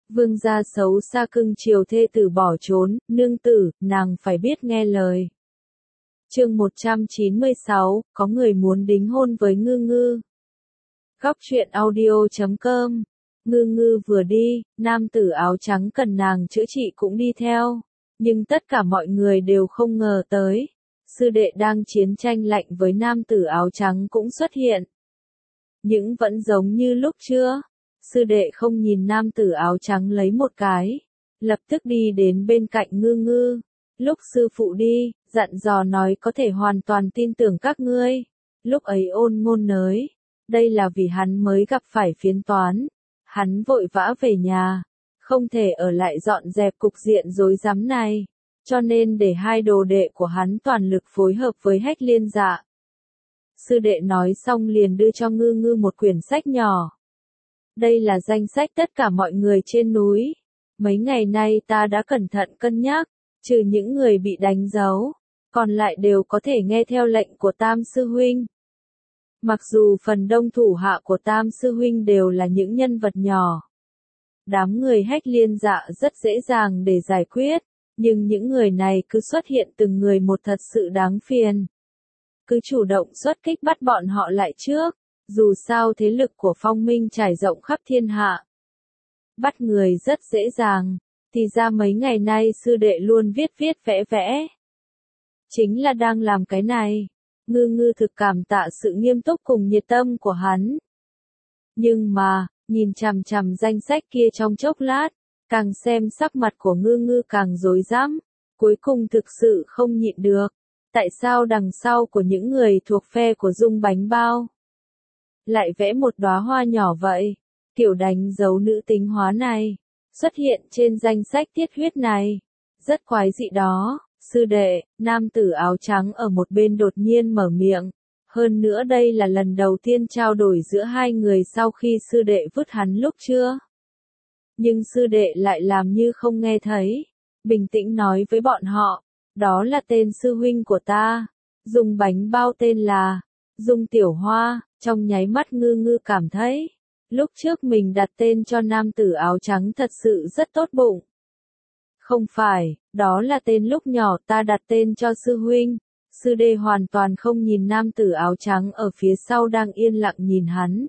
Vương gia xấu xa cưng chiều thê tử bỏ trốn, nương tử, nàng phải biết nghe lời. Chương 196, có người muốn đính hôn với Ngư Ngư. Góc truyện audio.com. Ngư Ngư vừa đi, nam tử áo trắng cần nàng chữa trị cũng đi theo. Nhưng tất cả mọi người đều không ngờ tới. Sư đệ đang chiến tranh lạnh với nam tử áo trắng cũng xuất hiện. Nhưng vẫn giống như lúc chưa. Sư đệ không nhìn nam tử áo trắng lấy một cái. Lập tức đi đến bên cạnh Ngư Ngư. Lúc sư phụ đi, dặn dò nói có thể hoàn toàn tin tưởng các ngươi. Lúc ấy Ôn Ngôn nới. Đây là vì hắn mới gặp phải phiến toán. Hắn vội vã về nhà. Không thể ở lại dọn dẹp cục diện rối rắm này. Cho nên để hai đồ đệ của hắn toàn lực phối hợp với Hách Liên Dạ. Sư đệ nói xong liền đưa cho Ngư Ngư một quyển sách nhỏ. Đây là danh sách tất cả mọi người trên núi. Mấy ngày nay ta đã cẩn thận cân nhắc, trừ những người bị đánh dấu, còn lại đều có thể nghe theo lệnh của Tam Sư Huynh. Mặc dù phần đông thủ hạ của Tam Sư Huynh đều là những nhân vật nhỏ. Đám người Hách Liên Dạ rất dễ dàng để giải quyết, nhưng những người này cứ xuất hiện từng người một thật sự đáng phiền. Cứ chủ động xuất kích bắt bọn họ lại trước, dù sao thế lực của Phong Minh trải rộng khắp thiên hạ. Bắt người rất dễ dàng, thì ra mấy ngày nay sư đệ luôn viết vẽ. Chính là đang làm cái này. Ngư Ngư thực cảm tạ sự nghiêm túc cùng nhiệt tâm của hắn. Nhưng mà, nhìn chằm chằm danh sách kia trong chốc lát, càng xem sắc mặt của Ngư Ngư càng rối rắm, cuối cùng thực sự không nhịn được. Tại sao đằng sau của những người thuộc phe của Dung Bánh Bao lại vẽ một đóa hoa nhỏ vậy? Kiểu đánh dấu nữ tính hóa này xuất hiện trên danh sách tiết huyết này, rất quái dị đó. Sư đệ, nam tử áo trắng ở một bên đột nhiên mở miệng. Hơn nữa đây là lần đầu tiên trao đổi giữa hai người sau khi sư đệ vứt hắn lúc chưa. Nhưng sư đệ lại làm như không nghe thấy. Bình tĩnh nói với bọn họ, đó là tên sư huynh của ta. Dung Bánh Bao tên là Dung Tiểu Hoa. Trong nháy mắt Ngư Ngư cảm thấy, lúc trước mình đặt tên cho nam tử áo trắng thật sự rất tốt bụng. Không phải, đó là tên lúc nhỏ ta đặt tên cho sư huynh. Sư đệ hoàn toàn không nhìn nam tử áo trắng ở phía sau đang yên lặng nhìn hắn.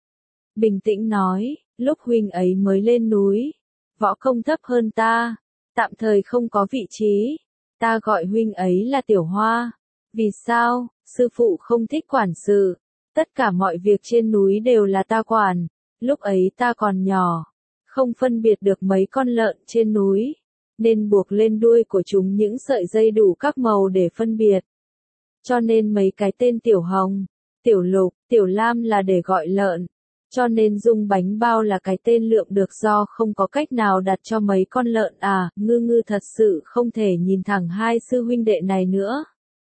Bình tĩnh nói, lúc huynh ấy mới lên núi, võ công thấp hơn ta, tạm thời không có vị trí, ta gọi huynh ấy là Tiểu Hoa. Vì sao? Sư phụ không thích quản sự, tất cả mọi việc trên núi đều là ta quản, lúc ấy ta còn nhỏ, không phân biệt được mấy con lợn trên núi, nên buộc lên đuôi của chúng những sợi dây đủ các màu để phân biệt. Cho nên mấy cái tên Tiểu Hồng, Tiểu Lục, Tiểu Lam là để gọi lợn. Cho nên Dung Bánh Bao là cái tên lượm được do không có cách nào đặt cho mấy con lợn à. Ngư Ngư thật sự không thể nhìn thẳng hai sư huynh đệ này nữa.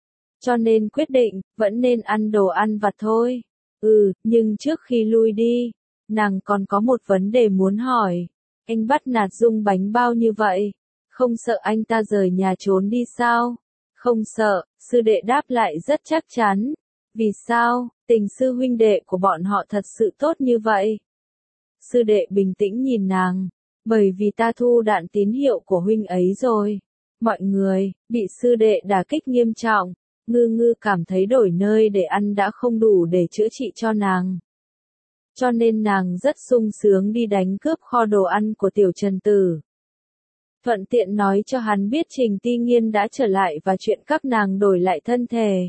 Cho nên quyết định, vẫn nên ăn đồ ăn vặt thôi. Nhưng trước khi lui đi, nàng còn có một vấn đề muốn hỏi. Anh bắt nạt Dung Bánh Bao như vậy, không sợ anh ta rời nhà trốn đi sao? Không sợ, sư đệ đáp lại rất chắc chắn. Vì sao? Tình sư huynh đệ của bọn họ thật sự tốt như vậy. Sư đệ bình tĩnh nhìn nàng. Bởi vì ta thu đạn tín hiệu của huynh ấy rồi. Mọi người, bị sư đệ đả kích nghiêm trọng. Ngư Ngư cảm thấy đổi nơi để ăn đã không đủ để chữa trị cho nàng. Cho nên nàng rất sung sướng đi đánh cướp kho đồ ăn của Tiểu Trần Tử. Thuận tiện nói cho hắn biết Trình Ti Nghiên đã trở lại và chuyện các nàng đổi lại thân thể.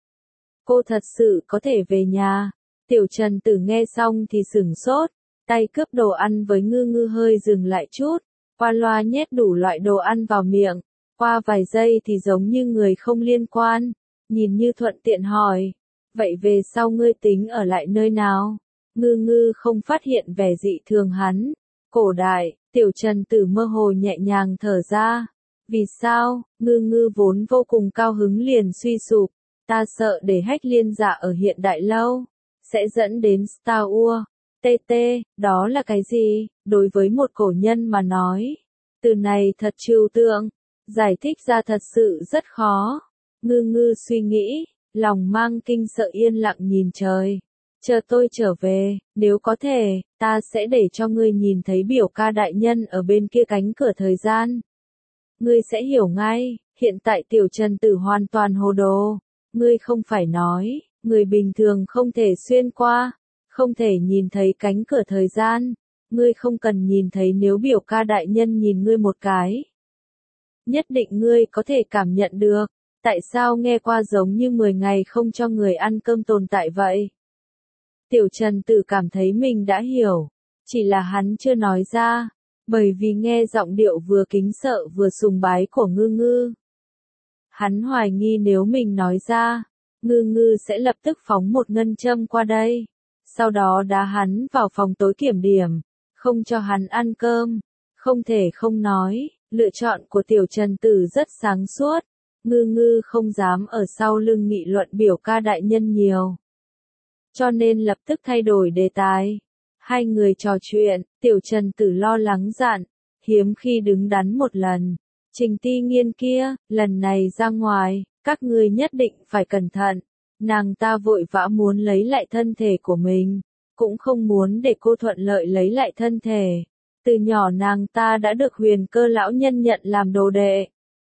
Cô thật sự có thể về nhà. Tiểu Trần Tử nghe xong thì sửng sốt, tay cướp đồ ăn với Ngư Ngư hơi dừng lại chút, qua loa nhét đủ loại đồ ăn vào miệng, qua vài giây thì giống như người không liên quan, nhìn như thuận tiện hỏi, vậy về sau ngươi tính ở lại nơi nào? Ngư Ngư không phát hiện vẻ dị thường hắn. Cổ đại, Tiểu Trần Tử mơ hồ nhẹ nhàng thở ra. Vì sao? Ngư Ngư vốn vô cùng cao hứng liền suy sụp. Ta sợ để Hách Liên Dạ ở hiện đại lâu, sẽ dẫn đến Star Wars. TT, đó là cái gì? Đối với một cổ nhân mà nói, từ này thật trừu tượng, giải thích ra thật sự rất khó. Ngư Ngư suy nghĩ, lòng mang kinh sợ yên lặng nhìn trời. Chờ tôi trở về, nếu có thể, ta sẽ để cho ngươi nhìn thấy biểu ca đại nhân ở bên kia cánh cửa thời gian. Ngươi sẽ hiểu ngay, hiện tại tiểu Trần Tử hoàn toàn hồ đồ. Ngươi không phải nói, người bình thường không thể xuyên qua, không thể nhìn thấy cánh cửa thời gian. Ngươi không cần nhìn thấy nếu biểu ca đại nhân nhìn ngươi một cái. Nhất định ngươi có thể cảm nhận được, tại sao nghe qua giống như 10 ngày không cho người ăn cơm tồn tại vậy. Tiểu Trần Tử cảm thấy mình đã hiểu, chỉ là hắn chưa nói ra, bởi vì nghe giọng điệu vừa kính sợ vừa sùng bái của Ngư Ngư. Hắn hoài nghi nếu mình nói ra, Ngư Ngư sẽ lập tức phóng một ngân châm qua đây, sau đó đá hắn vào phòng tối kiểm điểm, không cho hắn ăn cơm. Không thể không nói, lựa chọn của Tiểu Trần Tử rất sáng suốt, Ngư Ngư không dám ở sau lưng nghị luận biểu ca đại nhân nhiều. Cho nên lập tức thay đổi đề tài. Hai người trò chuyện, Tiểu Trần Tử lo lắng dặn, hiếm khi đứng đắn một lần. Trình Ti Nghiên kia, lần này ra ngoài, các ngươi nhất định phải cẩn thận. Nàng ta vội vã muốn lấy lại thân thể của mình, cũng không muốn để cô thuận lợi lấy lại thân thể. Từ nhỏ nàng ta đã được Huyền Cơ lão nhân nhận làm đồ đệ.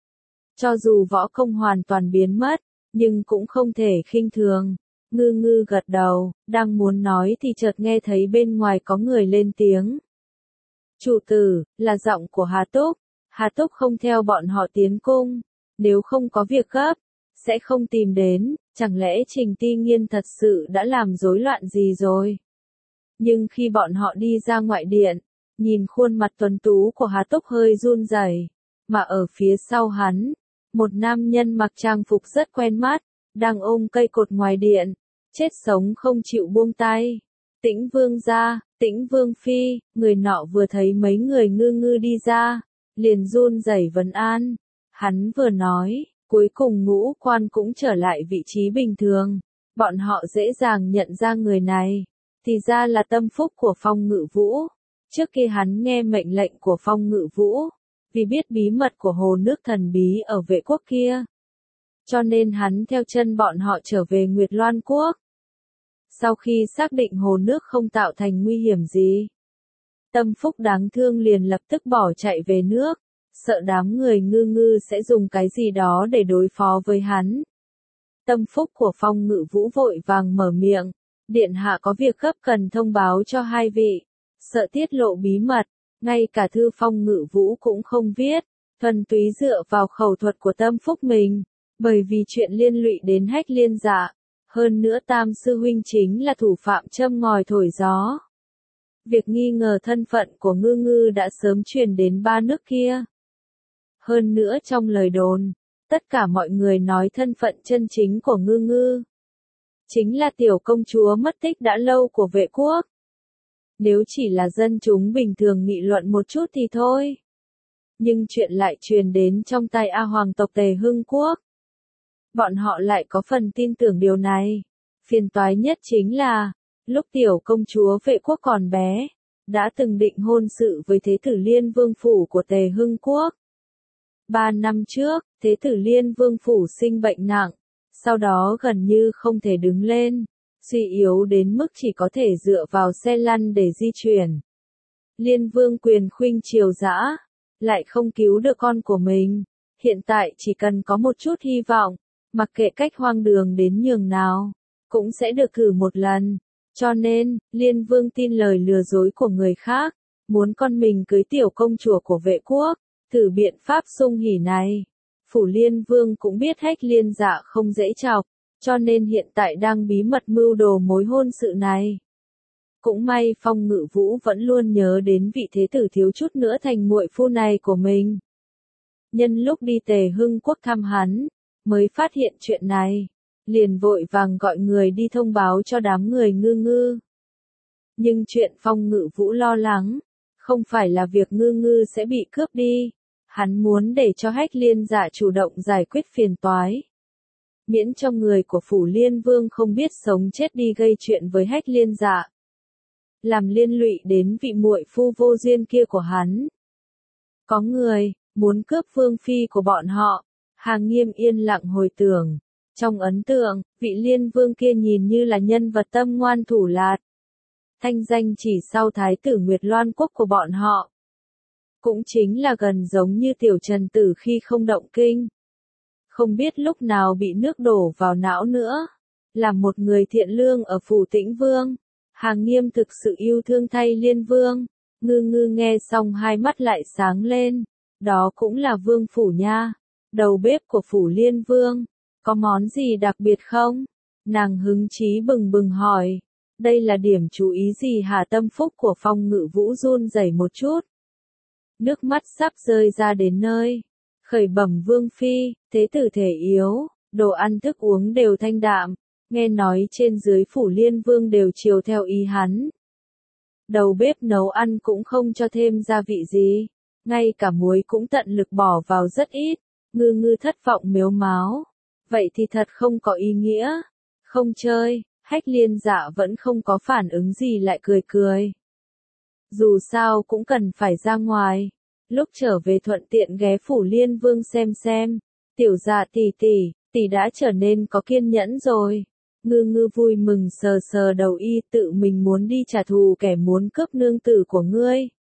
Cho dù võ công hoàn toàn biến mất, nhưng cũng không thể khinh thường. Ngư Ngư gật đầu, đang muốn nói thì chợt nghe thấy bên ngoài có người lên tiếng. Chủ tử, là giọng của Hà Túc. Hà Túc không theo bọn họ tiến cung, nếu không có việc gấp, sẽ không tìm đến, chẳng lẽ Trình Ti Nghiên thật sự đã làm rối loạn gì rồi. Nhưng khi bọn họ đi ra ngoại điện, nhìn khuôn mặt tuấn tú của Hà Túc hơi run rẩy, mà ở phía sau hắn, một nam nhân mặc trang phục rất quen mắt, đang ôm cây cột ngoài điện, chết sống không chịu buông tay. Tĩnh Vương gia, Tĩnh Vương phi, người nọ vừa thấy mấy người Ngư Ngư đi ra, liền run rẩy vấn an. Hắn vừa nói, cuối cùng Ngũ Quan cũng trở lại vị trí bình thường, bọn họ dễ dàng nhận ra người này, thì ra là tâm phúc của Phong Ngự Vũ. Trước khi hắn nghe mệnh lệnh của Phong Ngự Vũ, vì biết bí mật của hồ nước thần bí ở Vệ quốc kia, cho nên hắn theo chân bọn họ trở về Nguyệt Loan quốc. Sau khi xác định hồ nước không tạo thành nguy hiểm gì, tâm phúc đáng thương liền lập tức bỏ chạy về nước, sợ đám người Ngư Ngư sẽ dùng cái gì đó để đối phó với hắn. Tâm phúc của Phong Ngự Vũ vội vàng mở miệng, điện hạ có việc gấp cần thông báo cho hai vị, sợ tiết lộ bí mật, ngay cả thư Phong Ngự Vũ cũng không viết, thuần túy dựa vào khẩu thuật của tâm phúc mình, bởi vì chuyện liên lụy đến Hách Liên Dạ, hơn nữa Tam sư huynh chính là thủ phạm châm ngòi thổi gió. Việc nghi ngờ thân phận của Ngư Ngư đã sớm truyền đến ba nước kia. Hơn nữa trong lời đồn, tất cả mọi người nói thân phận chân chính của Ngư Ngư chính là tiểu công chúa mất tích đã lâu của Vệ quốc. Nếu chỉ là dân chúng bình thường nghị luận một chút thì thôi. Nhưng chuyện lại truyền đến trong tai A Hoàng tộc Tề Hưng Quốc. Bọn họ lại có phần tin tưởng điều này. Phiền toái nhất chính là, lúc tiểu công chúa Vệ quốc còn bé, đã từng định hôn sự với Thế tử Liên Vương Phủ của Tề Hưng Quốc. 3 năm trước, Thế tử Liên Vương Phủ sinh bệnh nặng, sau đó gần như không thể đứng lên, suy yếu đến mức chỉ có thể dựa vào xe lăn để di chuyển. Liên Vương quyền khuynh triều dã, lại không cứu được con của mình, hiện tại chỉ cần có một chút hy vọng, mặc kệ cách hoang đường đến nhường nào, cũng sẽ được thử một lần. Cho nên, Liên Vương tin lời lừa dối của người khác, muốn con mình cưới tiểu công chúa của Vệ quốc, thử biện pháp sung hỉ này. Phủ Liên Vương cũng biết Hách Liên Dạ không dễ chọc, cho nên hiện tại đang bí mật mưu đồ mối hôn sự này. Cũng may Phong Ngự Vũ vẫn luôn nhớ đến vị thế tử thiếu chút nữa thành muội phu này của mình. Nhân lúc đi Tề Hưng Quốc thăm hắn, mới phát hiện chuyện này, liền vội vàng gọi người đi thông báo cho đám người Ngư Ngư. Nhưng chuyện Phong Ngự Vũ lo lắng, không phải là việc Ngư Ngư sẽ bị cướp đi, hắn muốn để cho Hách Liên Dạ chủ động giải quyết phiền toái. Miễn cho người của Phủ Liên Vương không biết sống chết đi gây chuyện với Hách Liên Dạ, làm liên lụy đến vị muội phu vô duyên kia của hắn. Có người muốn cướp vương phi của bọn họ. Hà Nghiêm yên lặng hồi tưởng, Trong ấn tượng, vị Liên Vương kia nhìn như là nhân vật tâm ngoan thủ lạt. Thanh danh chỉ sau Thái tử Nguyệt Loan Quốc của bọn họ. Cũng chính là gần giống như Tiểu Trần Tử khi không động kinh. Không biết lúc nào bị nước đổ vào não nữa. Là một người thiện lương ở phủ Tĩnh Vương. Hàng Nghiêm thực sự yêu thương thay Liên Vương. Ngư Ngư nghe xong hai mắt lại sáng lên. Đó cũng là vương phủ nha. Đầu bếp của phủ Liên Vương. Có món gì đặc biệt không? Nàng hứng chí bừng bừng hỏi. Đây là điểm chú ý gì hả? Tâm phúc của Phong Ngự Vũ run rẩy một chút. Nước mắt sắp rơi ra đến nơi. Khởi bẩm vương phi, thế tử thể yếu, đồ ăn thức uống đều thanh đạm. Nghe nói trên dưới phủ Liên Vương đều chiều theo ý hắn. Đầu bếp nấu ăn cũng không cho thêm gia vị gì. Ngay cả muối cũng tận lực bỏ vào rất ít. Ngư Ngư thất vọng mếu máo. Vậy thì thật không có ý nghĩa. Không chơi, Hách Liên Dạ vẫn không có phản ứng gì lại cười cười. Dù sao cũng cần phải ra ngoài. Lúc trở về thuận tiện ghé phủ Liên Vương xem. Tiểu Dạ tỷ đã trở nên có kiên nhẫn rồi. Ngư Ngư vui mừng sờ sờ đầu y, tự mình muốn đi trả thù kẻ muốn cướp nương tử của ngươi.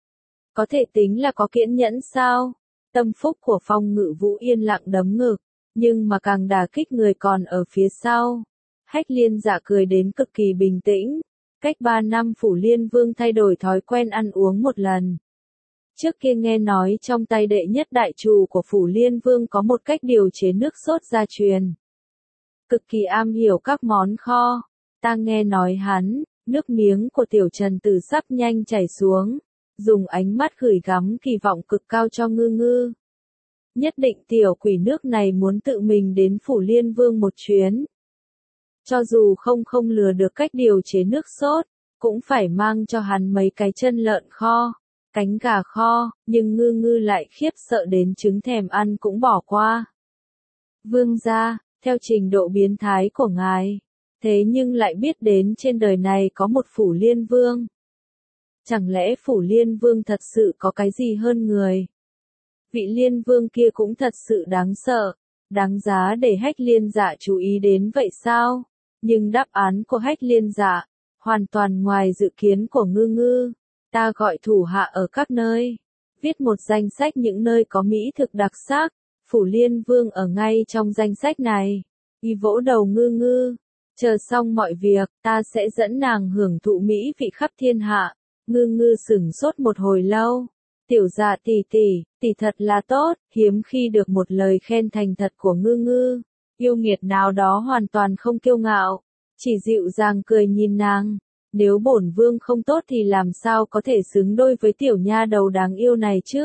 Có thể tính là có kiên nhẫn sao? Tâm phúc của Phong Ngự Vũ yên lặng đấm ngực, nhưng mà càng đả kích người còn ở phía sau. Hách Liên Dạ cười đến cực kỳ bình tĩnh. Cách 3 năm phủ Liên Vương thay đổi thói quen ăn uống một lần. Trước kia nghe nói trong tay đệ nhất đại trù của phủ Liên Vương có một cách điều chế nước sốt gia truyền. Cực kỳ am hiểu các món kho. Ta nghe nói hắn, nước miếng của Tiểu Trần Tử sắp nhanh chảy xuống. Dùng ánh mắt gửi gắm kỳ vọng cực cao cho Ngư Ngư. Nhất định tiểu quỷ nước này muốn tự mình đến phủ Liên Vương một chuyến. Cho dù không lừa được cách điều chế nước sốt, cũng phải mang cho hắn mấy cái chân lợn kho, cánh gà kho, nhưng Ngư Ngư lại khiếp sợ đến chứng thèm ăn cũng bỏ qua. Vương gia, theo trình độ biến thái của ngài, thế nhưng lại biết đến trên đời này có một phủ Liên Vương. Chẳng lẽ phủ Liên Vương thật sự có cái gì hơn người? Vị Liên Vương kia cũng thật sự đáng sợ, đáng giá để Hách Liên Dạ chú ý đến vậy sao? Nhưng đáp án của Hách Liên Dạ, hoàn toàn ngoài dự kiến của Ngư Ngư. Ta gọi thủ hạ ở các nơi, viết một danh sách những nơi có mỹ thực đặc sắc, phủ Liên Vương ở ngay trong danh sách này. Y vỗ đầu Ngư Ngư, chờ xong mọi việc, ta sẽ dẫn nàng hưởng thụ mỹ vị khắp thiên hạ. Ngư Ngư sửng sốt một hồi lâu. Tiểu Dạ tỷ thật là tốt, hiếm khi được một lời khen thành thật của Ngư Ngư. Yêu nghiệt nào đó hoàn toàn không kiêu ngạo, chỉ dịu dàng cười nhìn nàng. Nếu bổn vương không tốt thì làm sao có thể xứng đôi với tiểu nha đầu đáng yêu này chứ?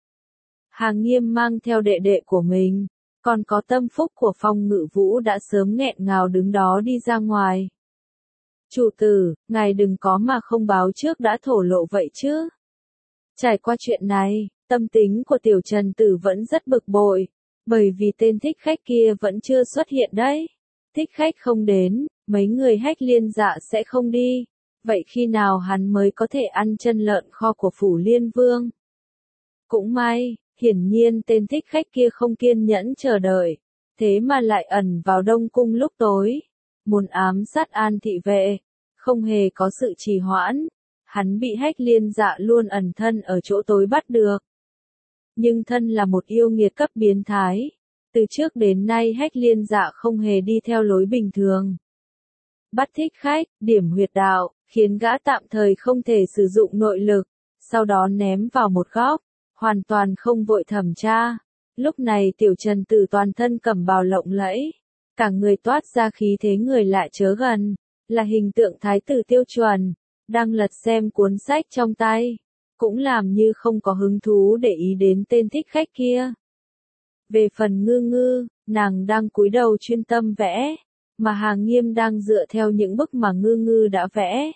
Hàng Nghiêm mang theo đệ đệ của mình, còn có tâm phúc của Phong Ngự Vũ đã sớm nghẹn ngào đứng đó đi ra ngoài. Chủ tử, ngài đừng có mà không báo trước đã thổ lộ vậy chứ. Trải qua chuyện này, tâm tính của Tiểu Trần Tử vẫn rất bực bội, bởi vì tên thích khách kia vẫn chưa xuất hiện đấy. Thích khách không đến, mấy người Hách Liên Dạ sẽ không đi. Vậy khi nào hắn mới có thể ăn chân lợn kho của phủ Liên Vương? Cũng may, hiển nhiên tên thích khách kia không kiên nhẫn chờ đợi, thế mà lại ẩn vào Đông Cung lúc tối, muốn ám sát An thị vệ, không hề có sự trì hoãn. Hắn bị Hách Liên Dạ luôn ẩn thân ở chỗ tối bắt được. Nhưng thân là một yêu nghiệt cấp biến thái, từ trước đến nay Hách Liên Dạ không hề đi theo lối bình thường. Bắt thích khách, điểm huyệt đạo, khiến gã tạm thời không thể sử dụng nội lực, sau đó ném vào một góc, hoàn toàn không vội thẩm tra. Lúc này Tiểu Trần Tử toàn thân cẩm bào lộng lẫy, cả người toát ra khí thế người lạ chớ gần, là hình tượng thái tử tiêu chuẩn, đang lật xem cuốn sách trong tay, cũng làm như không có hứng thú để ý đến tên thích khách kia. Về phần Ngư Ngư, nàng đang cúi đầu chuyên tâm vẽ, mà Hàng Nghiêm đang dựa theo những bức mà Ngư Ngư đã vẽ.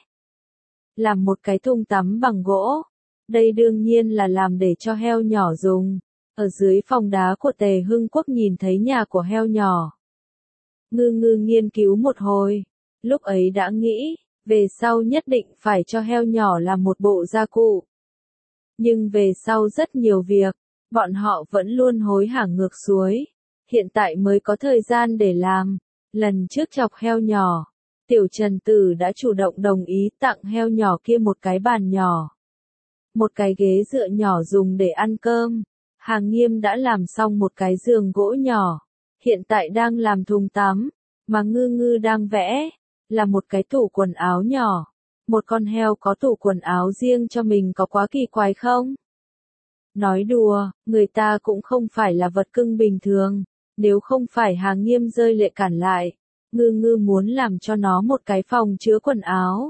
Làm một cái thùng tắm bằng gỗ, đây đương nhiên là làm để cho heo nhỏ dùng. Ở dưới phòng đá của Tề Hưng Quốc nhìn thấy nhà của heo nhỏ. Ngư Ngư nghiên cứu một hồi, lúc ấy đã nghĩ, về sau nhất định phải cho heo nhỏ làm một bộ gia cụ. Nhưng về sau rất nhiều việc, bọn họ vẫn luôn hối hả ngược xuôi, hiện tại mới có thời gian để làm. Lần trước chọc heo nhỏ, Tiểu Trần Tử đã chủ động đồng ý tặng heo nhỏ kia một cái bàn nhỏ. Một cái ghế dựa nhỏ dùng để ăn cơm. Hàng Nghiêm đã làm xong một cái giường gỗ nhỏ. Hiện tại đang làm thùng tắm. Mà Ngư Ngư đang vẽ. Là một cái tủ quần áo nhỏ. Một con heo có tủ quần áo riêng cho mình có quá kỳ quái không? Nói đùa, người ta cũng không phải là vật cưng bình thường. Nếu không phải Hàng Nghiêm rơi lệ cản lại. Ngư Ngư muốn làm cho nó một cái phòng chứa quần áo.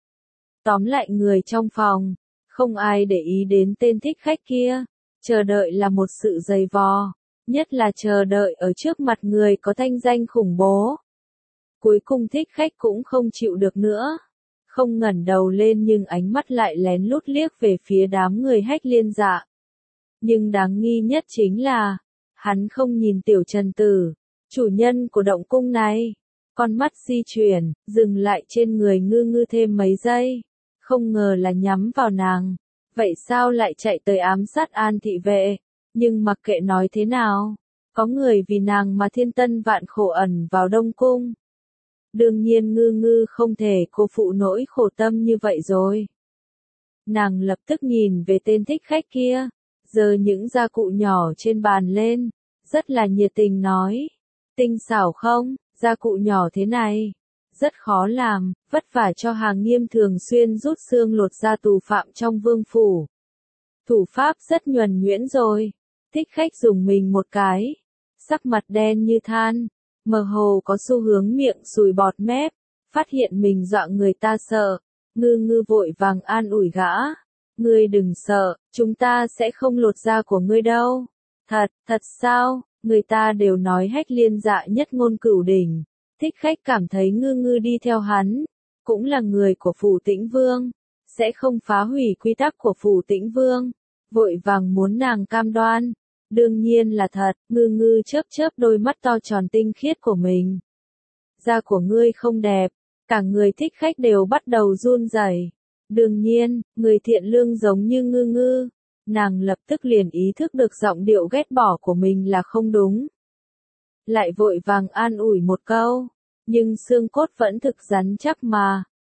Tóm lại người trong phòng. Không ai để ý đến tên thích khách kia. Chờ đợi là một sự dày vò. Nhất là chờ đợi ở trước mặt người có thanh danh khủng bố. Cuối cùng thích khách cũng không chịu được nữa. Không ngẩng đầu lên nhưng ánh mắt lại lén lút liếc về phía đám người Hách Liên Dạ. Nhưng đáng nghi nhất chính là, hắn không nhìn Tiểu Trần Tử, chủ nhân của động cung này. Con mắt di chuyển, dừng lại trên người Ngư Ngư thêm mấy giây. Không ngờ là nhắm vào nàng. Vậy sao lại chạy tới ám sát An thị vệ? Nhưng mặc kệ nói thế nào, có người vì nàng mà thiên tân vạn khổ ẩn vào Đông Cung. Đương nhiên Ngư Ngư không thể cô phụ nỗi khổ tâm như vậy rồi. Nàng lập tức nhìn về tên thích khách kia, giơ những gia cụ nhỏ trên bàn lên, rất là nhiệt tình nói. Tinh xảo không, gia cụ nhỏ thế này, rất khó làm, vất vả cho Hàng Nghiêm thường xuyên rút xương lột da tù phạm trong vương phủ. Thủ pháp rất nhuần nhuyễn rồi, thích khách dùng mình một cái, sắc mặt đen như than, mơ hồ có xu hướng miệng sùi bọt mép, phát hiện mình dọa người ta sợ. Ngư Ngư vội vàng an ủi gã. Ngươi đừng sợ, chúng ta sẽ không lột da của ngươi đâu. Thật sao, người ta đều nói Hách Liên Dạ nhất ngôn cửu đỉnh. Thích khách cảm thấy Ngư Ngư đi theo hắn, cũng là người của Phủ Tĩnh Vương, sẽ không phá hủy quy tắc của Phủ Tĩnh Vương, vội vàng muốn nàng cam đoan. Đương nhiên là thật, Ngư Ngư chớp chớp đôi mắt to tròn tinh khiết của mình. Da của ngươi không đẹp, cả người thích khách đều bắt đầu run rẩy. Đương nhiên, người thiện lương giống như Ngư Ngư, nàng lập tức liền ý thức được giọng điệu ghét bỏ của mình là không đúng. Lại vội vàng an ủi một câu, nhưng xương cốt vẫn thực rắn chắc mà.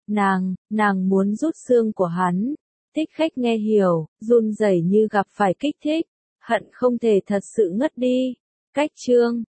Nàng muốn rút xương của hắn. Thích khách nghe hiểu, run rẩy như gặp phải kích thích, hận không thể thật sự ngất đi. Cách chương